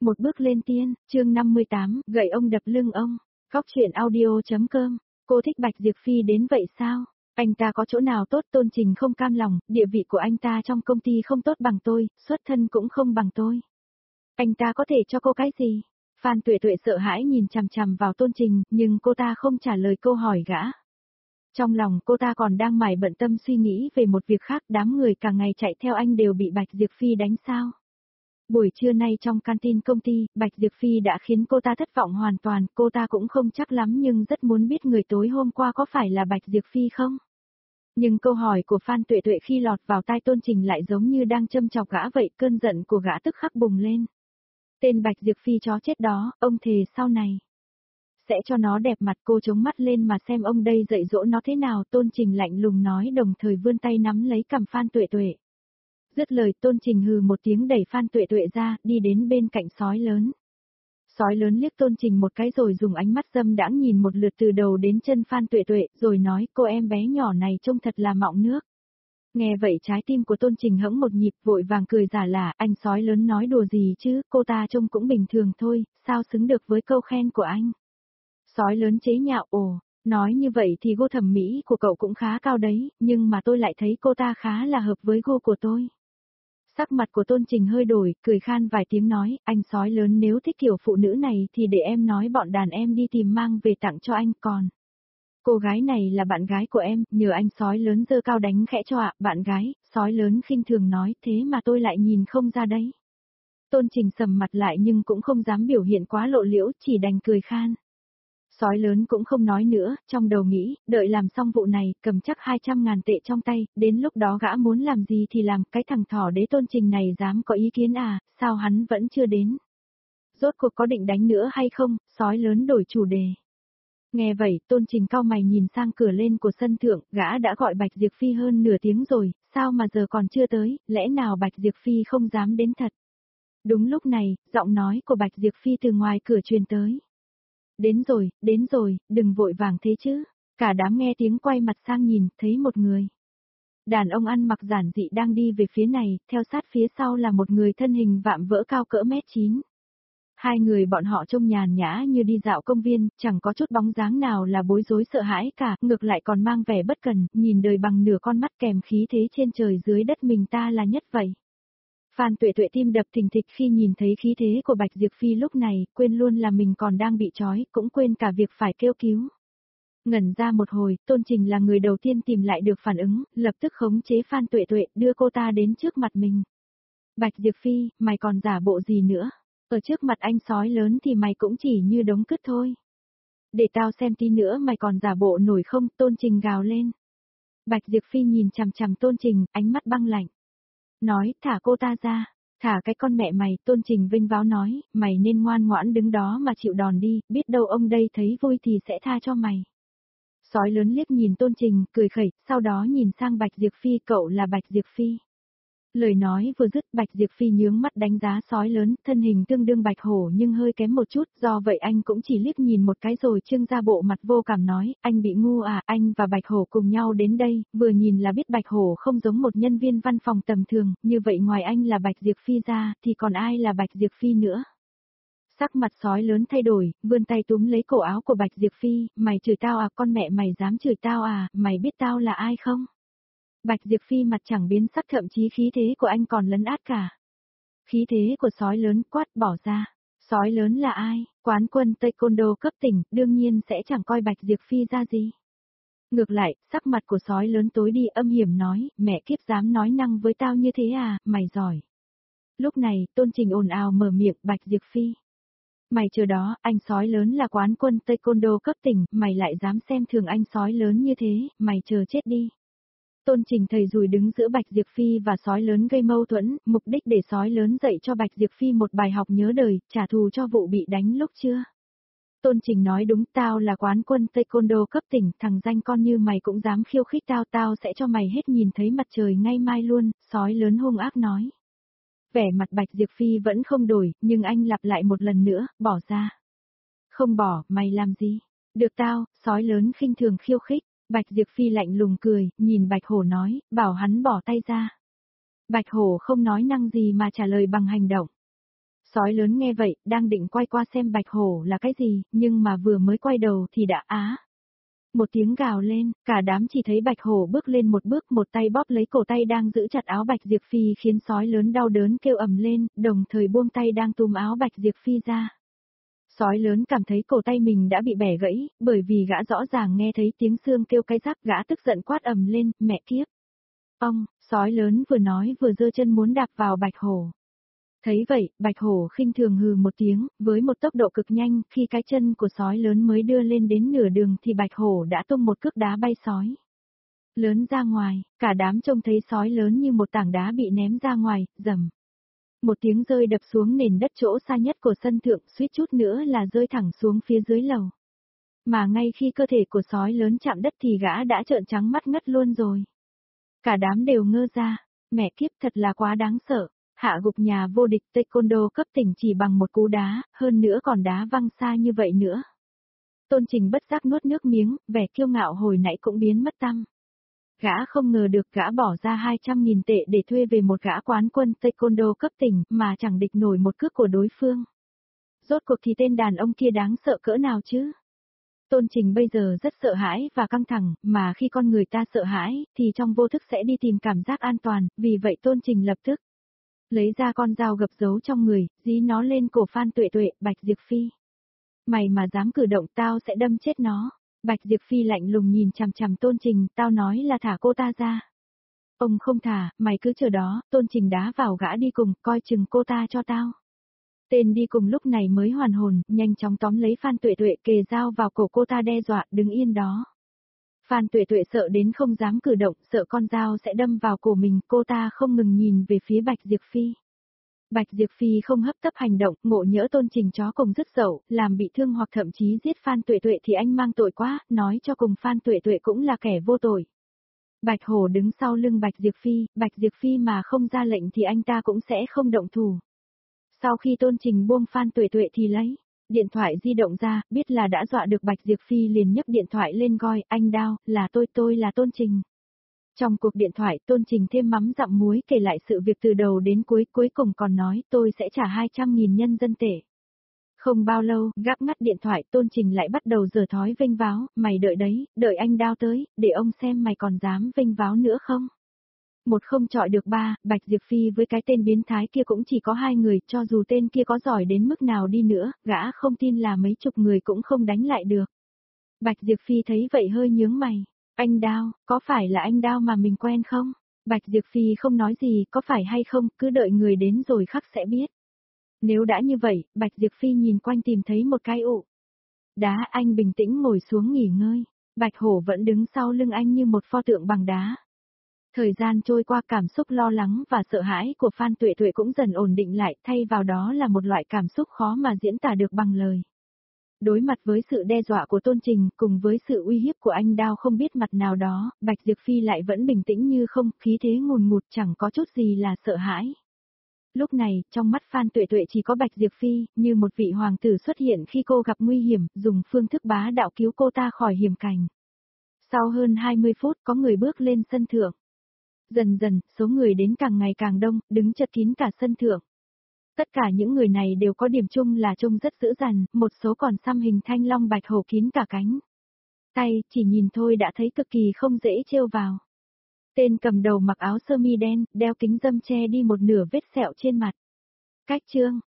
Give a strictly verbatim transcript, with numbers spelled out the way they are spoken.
Một bước lên tiên, chương năm mươi tám, gậy ông đập lưng ông. Góc truyện audio.com. Cô thích Bạch Diệp Phi đến vậy sao? Anh ta có chỗ nào tốt? Tôn Trình không cam lòng, địa vị của anh ta trong công ty không tốt bằng tôi, xuất thân cũng không bằng tôi. Anh ta có thể cho cô cái gì? Phan Tuệ Tuệ sợ hãi nhìn chằm chằm vào Tôn Trình, nhưng cô ta không trả lời câu hỏi gã. Trong lòng cô ta còn đang mải bận tâm suy nghĩ về một việc khác, đám người cả ngày chạy theo anh đều bị Bạch Diệp Phi đánh sao? Buổi trưa nay trong canteen công ty, Bạch Diệp Phi đã khiến cô ta thất vọng hoàn toàn, cô ta cũng không chắc lắm nhưng rất muốn biết người tối hôm qua có phải là Bạch Diệp Phi không? Nhưng câu hỏi của Phan Tuệ Tuệ khi lọt vào tai Tôn Trình lại giống như đang châm chọc gã vậy, cơn giận của gã tức khắc bùng lên. Tên Bạch Diệp Phi chó chết đó, ông thề sau này sẽ cho nó đẹp mặt. Cô chống mắt lên mà xem ông đây dạy dỗ nó thế nào. Tôn Trình lạnh lùng nói, đồng thời vươn tay nắm lấy cằm Phan Tuệ Tuệ. Dứt lời, Tôn Trình hừ một tiếng đẩy Phan Tuệ Tuệ ra, đi đến bên cạnh sói lớn. Sói lớn liếc Tôn Trình một cái rồi dùng ánh mắt dâm đãng nhìn một lượt từ đầu đến chân Phan Tuệ Tuệ, rồi nói, cô em bé nhỏ này trông thật là mọng nước. Nghe vậy trái tim của Tôn Trình hững một nhịp, vội vàng cười giả lả, anh sói lớn nói đùa gì chứ, cô ta trông cũng bình thường thôi, sao xứng được với câu khen của anh. Sói lớn chế nhạo, ồ, nói như vậy thì gu thẩm mỹ của cậu cũng khá cao đấy, nhưng mà tôi lại thấy cô ta khá là hợp với gu của tôi. Sắc mặt của Tôn Trình hơi đổi, cười khan vài tiếng nói, anh sói lớn nếu thích kiểu phụ nữ này thì để em nói bọn đàn em đi tìm mang về tặng cho anh, còn cô gái này là bạn gái của em, nhờ anh sói lớn giơ cao đánh khẽ cho ạ. Bạn gái? Sói lớn khinh thường nói, thế mà tôi lại nhìn không ra đấy. Tôn Trình sầm mặt lại nhưng cũng không dám biểu hiện quá lộ liễu, chỉ đành cười khan. Sói lớn cũng không nói nữa, trong đầu nghĩ, đợi làm xong vụ này, cầm chắc hai trăm ngàn tệ trong tay, đến lúc đó gã muốn làm gì thì làm, cái thằng thỏ đế Tôn Trình này dám có ý kiến à, sao hắn vẫn chưa đến? Rốt cuộc có định đánh nữa hay không? Sói lớn đổi chủ đề. Nghe vậy, Tôn Trình cau mày nhìn sang cửa lên của sân thượng, gã đã gọi Bạch Diệp Phi hơn nửa tiếng rồi, sao mà giờ còn chưa tới, lẽ nào Bạch Diệp Phi không dám đến thật? Đúng lúc này, giọng nói của Bạch Diệp Phi từ ngoài cửa truyền tới. Đến rồi, đến rồi, đừng vội vàng thế chứ. Cả đám nghe tiếng quay mặt sang nhìn, thấy một người. Đàn ông ăn mặc giản dị đang đi về phía này, theo sát phía sau là một người thân hình vạm vỡ cao cỡ mét chín. Hai người bọn họ trông nhàn nhã như đi dạo công viên, chẳng có chút bóng dáng nào là bối rối sợ hãi cả, ngược lại còn mang vẻ bất cần, nhìn đời bằng nửa con mắt kèm khí thế trên trời dưới đất mình ta là nhất vậy. Phan Tuệ Tuệ tim đập thình thịch khi nhìn thấy khí thế của Bạch Diệp Phi lúc này, quên luôn là mình còn đang bị trói, cũng quên cả việc phải kêu cứu. Ngẩn ra một hồi, Tôn Trình là người đầu tiên tìm lại được phản ứng, lập tức khống chế Phan Tuệ Tuệ, đưa cô ta đến trước mặt mình. Bạch Diệp Phi, mày còn giả bộ gì nữa? Ở trước mặt anh sói lớn thì mày cũng chỉ như đống cứt thôi. Để tao xem tí nữa mày còn giả bộ nổi không? Tôn Trình gào lên. Bạch Diệp Phi nhìn chằm chằm Tôn Trình, ánh mắt băng lạnh. Nói, thả cô ta ra, thả cái con mẹ mày. Tôn Trình vinh váo nói, mày nên ngoan ngoãn đứng đó mà chịu đòn đi, biết đâu ông đây thấy vui thì sẽ tha cho mày. Sói lớn liếc nhìn Tôn Trình, cười khẩy, sau đó nhìn sang Bạch Diệp Phi, cậu là Bạch Diệp Phi. Lời nói vừa dứt, Bạch Diệp Phi nhướng mắt đánh giá sói lớn, thân hình tương đương Bạch Hổ nhưng hơi kém một chút, do vậy anh cũng chỉ liếc nhìn một cái rồi trưng ra bộ mặt vô cảm nói, anh bị ngu à, anh và Bạch Hổ cùng nhau đến đây, vừa nhìn là biết Bạch Hổ không giống một nhân viên văn phòng tầm thường, như vậy ngoài anh là Bạch Diệp Phi ra, thì còn ai là Bạch Diệp Phi nữa? Sắc mặt sói lớn thay đổi, vươn tay túm lấy cổ áo của Bạch Diệp Phi, mày chửi tao à, con mẹ mày dám chửi tao à, mày biết tao là ai không? Bạch Diệp Phi mặt chẳng biến sắc, thậm chí khí thế của anh còn lấn át cả. Khí thế của sói lớn quát bỏ ra. Sói lớn là ai? Quán quân taekwondo cấp tỉnh, đương nhiên sẽ chẳng coi Bạch Diệp Phi ra gì. Ngược lại, sắc mặt của sói lớn tối đi, âm hiểm nói, mẹ kiếp dám nói năng với tao như thế à, mày giỏi. Lúc này, Tôn Trình ồn ào mở miệng, Bạch Diệp Phi. Mày chờ đó, anh sói lớn là quán quân taekwondo cấp tỉnh, mày lại dám xem thường anh sói lớn như thế, mày chờ chết đi. Tôn Trình thầy rùi đứng giữa Bạch Diệp Phi và sói lớn gây mâu thuẫn, mục đích để sói lớn dạy cho Bạch Diệp Phi một bài học nhớ đời, trả thù cho vụ bị đánh lúc chưa. Tôn Trình nói đúng, tao là quán quân taekwondo cấp tỉnh, thằng danh con như mày cũng dám khiêu khích tao, tao sẽ cho mày hết nhìn thấy mặt trời ngay mai luôn, sói lớn hung ác nói. Vẻ mặt Bạch Diệp Phi vẫn không đổi, nhưng anh lặp lại một lần nữa, bỏ ra. Không bỏ, mày làm gì? Được tao, sói lớn khinh thường khiêu khích. Bạch Diệp Phi lạnh lùng cười, nhìn Bạch Hổ nói, bảo hắn bỏ tay ra. Bạch Hổ không nói năng gì mà trả lời bằng hành động. Sói lớn nghe vậy, đang định quay qua xem bạch hổ là cái gì, nhưng mà vừa mới quay đầu thì đã á. Một tiếng gào lên, cả đám chỉ thấy bạch hổ bước lên một bước, một tay bóp lấy cổ tay đang giữ chặt áo bạch Diệp Phi khiến sói lớn đau đớn kêu ầm lên, đồng thời buông tay đang túm áo bạch Diệp Phi ra. Sói lớn cảm thấy cổ tay mình đã bị bẻ gãy, bởi vì gã rõ ràng nghe thấy tiếng xương kêu cái rắc, gã tức giận quát ầm lên, mẹ kiếp. Ông, sói lớn vừa nói vừa giơ chân muốn đạp vào bạch hổ. Thấy vậy, bạch hổ khinh thường hừ một tiếng, với một tốc độ cực nhanh, khi cái chân của sói lớn mới đưa lên đến nửa đường thì bạch hổ đã tung một cước đá bay sói lớn ra ngoài, cả đám trông thấy sói lớn như một tảng đá bị ném ra ngoài, rầm. Một tiếng rơi đập xuống nền đất chỗ xa nhất của sân thượng, suýt chút nữa là rơi thẳng xuống phía dưới lầu. Mà ngay khi cơ thể của sói lớn chạm đất thì gã đã trợn trắng mắt ngất luôn rồi. Cả đám đều ngơ ra, mẹ kiếp thật là quá đáng sợ. Hạ gục nhà vô địch taekwondo cấp tỉnh chỉ bằng một cú đá, hơn nữa còn đá văng xa như vậy nữa. Tôn Trình bất giác nuốt nước miếng, vẻ kiêu ngạo hồi nãy cũng biến mất tăm. Gã không ngờ được gã bỏ ra hai trăm nghìn tệ để thuê về một gã quán quân taekwondo cấp tỉnh mà chẳng địch nổi một cước của đối phương. Rốt cuộc thì tên đàn ông kia đáng sợ cỡ nào chứ? Tôn Trình bây giờ rất sợ hãi và căng thẳng, mà khi con người ta sợ hãi, thì trong vô thức sẽ đi tìm cảm giác an toàn, vì vậy Tôn Trình lập tức lấy ra con dao gập giấu trong người, dí nó lên cổ Phan Tuệ Tuệ, Bạch Diệp Phi. Mày mà dám cử động tao sẽ đâm chết nó. Bạch Diệp Phi lạnh lùng nhìn chằm chằm Tôn Trình, tao nói là thả cô ta ra. Ông không thả, mày cứ chờ đó, Tôn Trình đá vào gã đi cùng, coi chừng cô ta cho tao. Tên đi cùng lúc này mới hoàn hồn, nhanh chóng tóm lấy Phan Tuệ Tuệ kề dao vào cổ cô ta đe dọa, đứng yên đó. Phan Tuệ Tuệ sợ đến không dám cử động, sợ con dao sẽ đâm vào cổ mình, cô ta không ngừng nhìn về phía Bạch Diệp Phi. Bạch Diệp Phi không hấp tấp hành động, ngộ nhỡ Tôn Trình chó cùng dứt dậu, làm bị thương hoặc thậm chí giết Phan Tuệ Tuệ thì anh mang tội quá, nói cho cùng Phan Tuệ Tuệ cũng là kẻ vô tội. Bạch Hổ đứng sau lưng Bạch Diệp Phi, Bạch Diệp Phi mà không ra lệnh thì anh ta cũng sẽ không động thủ. Sau khi Tôn Trình buông Phan Tuệ Tuệ thì lấy điện thoại di động ra, biết là đã dọa được Bạch Diệp Phi liền nhấc điện thoại lên gọi, anh Đao, là tôi tôi là Tôn Trình. Trong cuộc điện thoại Tôn Trình thêm mắm dặm muối kể lại sự việc từ đầu đến cuối, cuối cùng còn nói tôi sẽ trả hai trăm nghìn nhân dân tệ. Không bao lâu, gắp ngắt điện thoại Tôn Trình lại bắt đầu giở thói vênh váo, mày đợi đấy, đợi anh Đao tới, để ông xem mày còn dám vênh váo nữa không. Một không chọi được ba, Bạch Diệp Phi với cái tên biến thái kia cũng chỉ có hai người, cho dù tên kia có giỏi đến mức nào đi nữa, gã không tin là mấy chục người cũng không đánh lại được. Bạch Diệp Phi thấy vậy hơi nhướng mày, anh Đao, có phải là anh Đao mà mình quen không? Bạch Diệp Phi không nói gì, có phải hay không, cứ đợi người đến rồi khắc sẽ biết. Nếu đã như vậy, Bạch Diệp Phi nhìn quanh tìm thấy một cái ụ đá, anh bình tĩnh ngồi xuống nghỉ ngơi, Bạch Hổ vẫn đứng sau lưng anh như một pho tượng bằng đá. Thời gian trôi qua, cảm xúc lo lắng và sợ hãi của Phan Tuệ Tuệ cũng dần ổn định lại, thay vào đó là một loại cảm xúc khó mà diễn tả được bằng lời. Đối mặt với sự đe dọa của Tôn Trình, cùng với sự uy hiếp của anh Đao không biết mặt nào đó, Bạch Diệp Phi lại vẫn bình tĩnh như không, khí thế ngùn ngụt chẳng có chút gì là sợ hãi. Lúc này, trong mắt Phan Tuệ Tuệ chỉ có Bạch Diệp Phi, như một vị hoàng tử xuất hiện khi cô gặp nguy hiểm, dùng phương thức bá đạo cứu cô ta khỏi hiểm cảnh. Sau hơn hai mươi phút, có người bước lên sân thượng. Dần dần, số người đến càng ngày càng đông, đứng chật kín cả sân thượng. Tất cả những người này đều có điểm chung là trông rất dữ dằn, một số còn xăm hình thanh long bạch hổ kín cả cánh tay, chỉ nhìn thôi đã thấy cực kỳ không dễ trêu vào. Tên cầm đầu mặc áo sơ mi đen, đeo kính râm che đi một nửa vết sẹo trên mặt. Cách chương